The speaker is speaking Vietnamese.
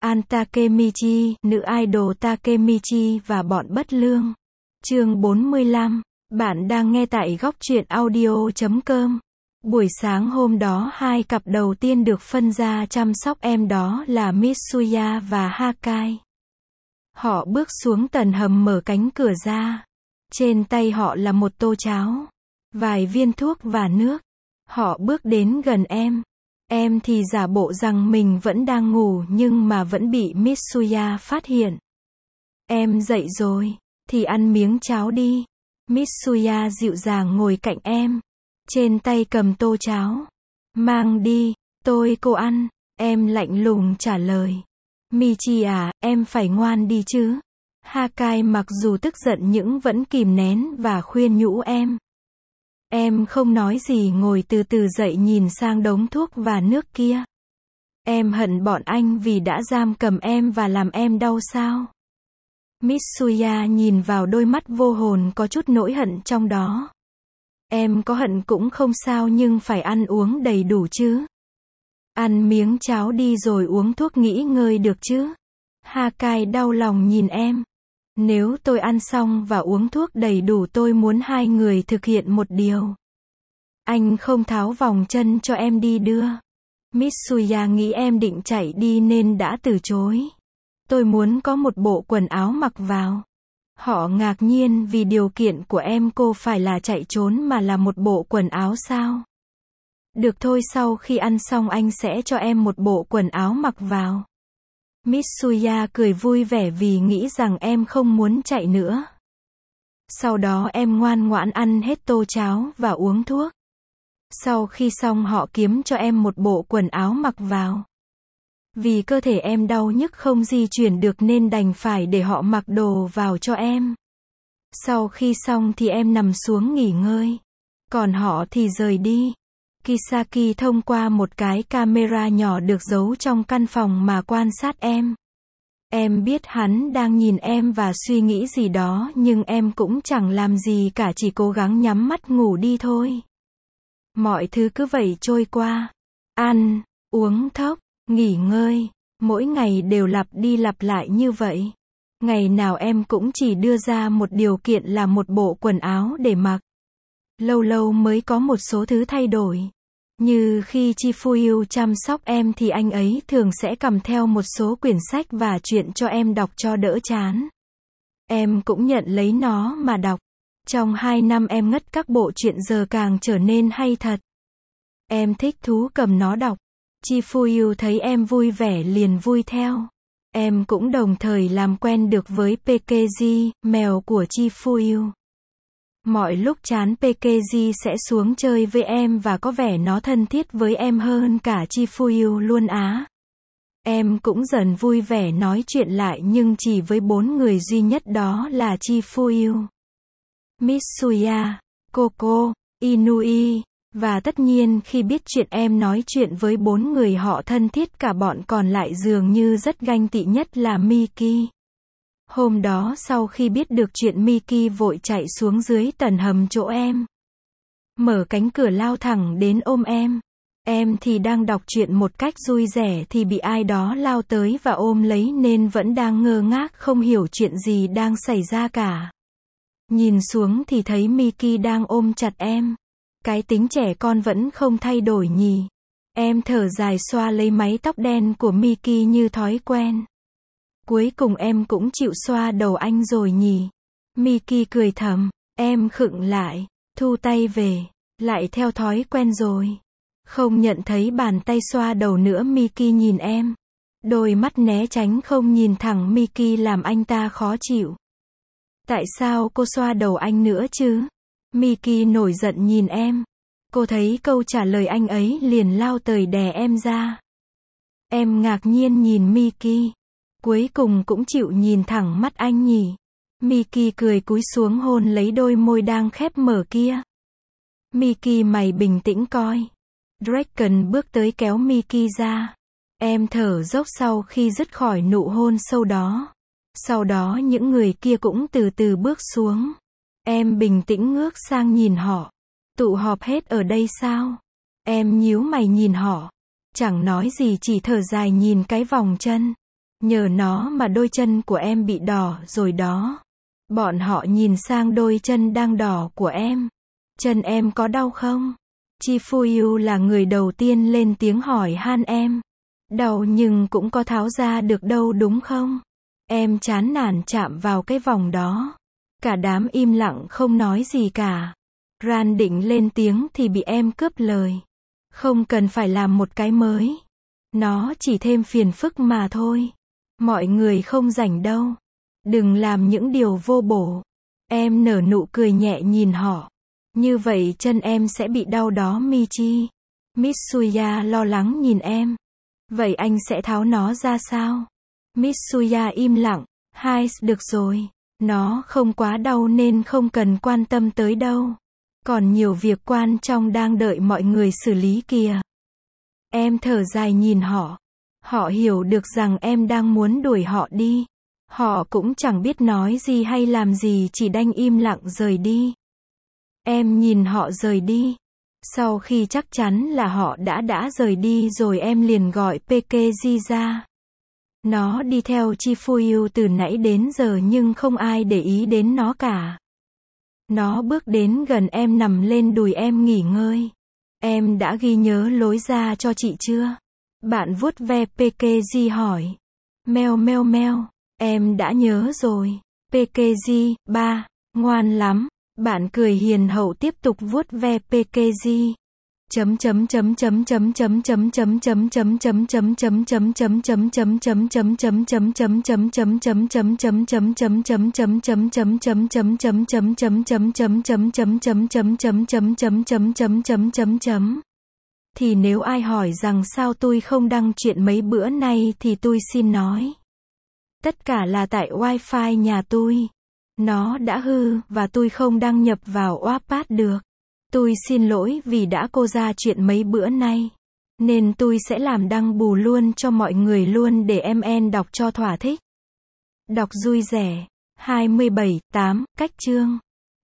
An Takemichi, nữ idol Takemichi và bọn bất lương. Chương 45. Bạn đang nghe tại góc truyện audio.com. Buổi sáng hôm đó, hai cặp đầu tiên được phân ra chăm sóc em đó là Mitsuya và Hakai. Họ bước xuống tầng hầm, mở cánh cửa ra. Trên tay họ là một tô cháo, vài viên thuốc và nước. Họ bước đến gần em. Em thì giả bộ rằng mình vẫn đang ngủ nhưng mà vẫn bị Mitsuya phát hiện. Em dậy rồi, thì ăn miếng cháo đi. Mitsuya dịu dàng ngồi cạnh em. Trên tay cầm tô cháo. Mang đi, cô ăn. Em lạnh lùng trả lời. Michi à, em phải ngoan đi chứ. Hakai mặc dù tức giận nhưng vẫn kìm nén và khuyên nhủ em. Em không nói gì, ngồi từ từ dậy nhìn sang đống thuốc và nước kia. Em hận bọn anh vì đã giam cầm em và làm em đau sao? Mitsuya nhìn vào đôi mắt vô hồn có chút nỗi hận trong đó. Em có hận cũng không sao nhưng phải ăn uống đầy đủ chứ. Ăn miếng cháo đi rồi uống thuốc nghỉ ngơi được chứ. Hakai đau lòng nhìn em. Nếu tôi ăn xong và uống thuốc đầy đủ, tôi muốn hai người thực hiện một điều. Anh không tháo vòng chân cho em đi đưa. Mitsuya nghĩ em định chạy đi nên đã từ chối. Tôi muốn có một bộ quần áo mặc vào. Họ ngạc nhiên vì điều kiện của em cô phải là chạy trốn mà là một bộ quần áo sao? Được thôi, sau khi ăn xong anh sẽ cho em một bộ quần áo mặc vào. Mitsuya cười vui vẻ vì nghĩ rằng em không muốn chạy nữa. Sau đó em ngoan ngoãn ăn hết tô cháo và uống thuốc. Sau khi xong họ kiếm cho em một bộ quần áo mặc vào. Vì cơ thể em đau nhức không di chuyển được nên đành phải để họ mặc đồ vào cho em. Sau khi xong thì em nằm xuống nghỉ ngơi. Còn họ thì rời đi. Kisaki thông qua một cái camera nhỏ được giấu trong căn phòng mà quan sát em. Em biết hắn đang nhìn em và suy nghĩ gì đó nhưng em cũng chẳng làm gì cả, chỉ cố gắng nhắm mắt ngủ đi thôi. Mọi thứ cứ vậy trôi qua. Ăn, uống thuốc, nghỉ ngơi. Mỗi ngày đều lặp đi lặp lại như vậy. Ngày nào em cũng chỉ đưa ra một điều kiện là một bộ quần áo để mặc. Lâu lâu mới có một số thứ thay đổi. Như khi Chifuyu chăm sóc em thì anh ấy thường sẽ cầm theo một số quyển sách và truyện cho em đọc cho đỡ chán. Em cũng nhận lấy nó mà đọc. Trong 2 năm em ngất các bộ truyện giờ càng trở nên hay thật. Em thích thú cầm nó đọc. Chifuyu thấy em vui vẻ liền vui theo. Em cũng đồng thời làm quen được với Pekeji, mèo của Chifuyu. Mọi lúc chán Pekeji sẽ xuống chơi với em và có vẻ nó thân thiết với em hơn cả Chifuyu luôn á. Em cũng dần vui vẻ nói chuyện lại nhưng chỉ với 4 người duy nhất, đó là Chifuyu, Mitsuya, Koko, Inui. Và tất nhiên khi biết chuyện em nói chuyện với 4 người họ thân thiết, cả bọn còn lại dường như rất ganh tị, nhất là Miki. Hôm đó sau khi biết được chuyện, Miki vội chạy xuống dưới tầng hầm chỗ em. Mở cánh cửa lao thẳng đến ôm em. Em thì đang đọc truyện một cách vui vẻ thì bị ai đó lao tới và ôm lấy nên vẫn đang ngơ ngác không hiểu chuyện gì đang xảy ra cả. Nhìn xuống thì thấy Miki đang ôm chặt em. Cái tính trẻ con vẫn không thay đổi nhỉ. Em thở dài xoa lấy mái tóc đen của Miki như thói quen. Cuối cùng em cũng chịu xoa đầu anh rồi nhỉ. Miki cười thầm. Em khựng lại, thu tay về. Lại theo thói quen rồi. Không nhận thấy bàn tay xoa đầu nữa, Miki nhìn em. Đôi mắt né tránh không nhìn thẳng Miki làm anh ta khó chịu. Tại sao cô xoa đầu anh nữa chứ? Miki nổi giận nhìn em. Cô thấy câu trả lời anh ấy liền lao tới đè em ra. Em ngạc nhiên nhìn Miki. Cuối cùng cũng chịu nhìn thẳng mắt anh nhỉ. Miki cười cúi xuống hôn lấy đôi môi đang khép mở kia. Miki, mày bình tĩnh coi. Draken bước tới kéo Miki ra. Em thở dốc sau khi dứt khỏi nụ hôn sâu đó. Sau đó những người kia cũng từ từ bước xuống. Em bình tĩnh ngước sang nhìn họ. Tụ họp hết ở đây sao? Em nhíu mày nhìn họ. Chẳng nói gì, chỉ thở dài nhìn cái vòng chân. Nhờ nó mà đôi chân của em bị đỏ rồi đó. Bọn họ nhìn sang đôi chân đang đỏ của em. Chân em có đau không? Chi Fuyu là người đầu tiên lên tiếng hỏi han em. Đau nhưng cũng có tháo ra được đâu đúng không? Em chán nản chạm vào cái vòng đó. Cả đám im lặng không nói gì cả. Ran định lên tiếng thì bị em cướp lời. Không cần phải làm một cái mới. Nó chỉ thêm phiền phức mà thôi. Mọi người không rảnh đâu. Đừng làm những điều vô bổ. Em nở nụ cười nhẹ nhìn họ. Như vậy chân em sẽ bị đau đó Michi. Mitsuya lo lắng nhìn em. Vậy anh sẽ tháo nó ra sao? Mitsuya im lặng. Được rồi. Nó không quá đau nên không cần quan tâm tới đâu. Còn nhiều việc quan trọng đang đợi mọi người xử lý kìa. Em thở dài nhìn họ. Họ hiểu được rằng em đang muốn đuổi họ đi. Họ cũng chẳng biết nói gì hay làm gì, chỉ đành im lặng rời đi. Em nhìn họ rời đi. Sau khi chắc chắn là họ đã rời đi rồi em liền gọi Pekeji ra. Nó đi theo Chi Fuyu từ nãy đến giờ nhưng không ai để ý đến nó cả. Nó bước đến gần em, nằm lên đùi em nghỉ ngơi. Em đã ghi nhớ lối ra cho chị chưa? Bạn vuốt ve Pekeji hỏi. Meo meo meo. Em đã nhớ rồi. Pekeji, ba, ngoan lắm. Bạn cười hiền hậu tiếp tục vuốt ve Pekeji. Thì nếu ai hỏi rằng sao tôi không đăng chuyện mấy bữa nay thì tôi xin nói. Tất cả là tại wifi nhà tôi. Nó đã hư, và tôi không đăng nhập vào Wattpad được. Tôi xin lỗi vì đã cô ra chuyện mấy bữa nay. Nên tôi sẽ làm đăng bù luôn cho mọi người luôn để em đọc cho thỏa thích. Đọc vui vẻ. 27/8, cách chương.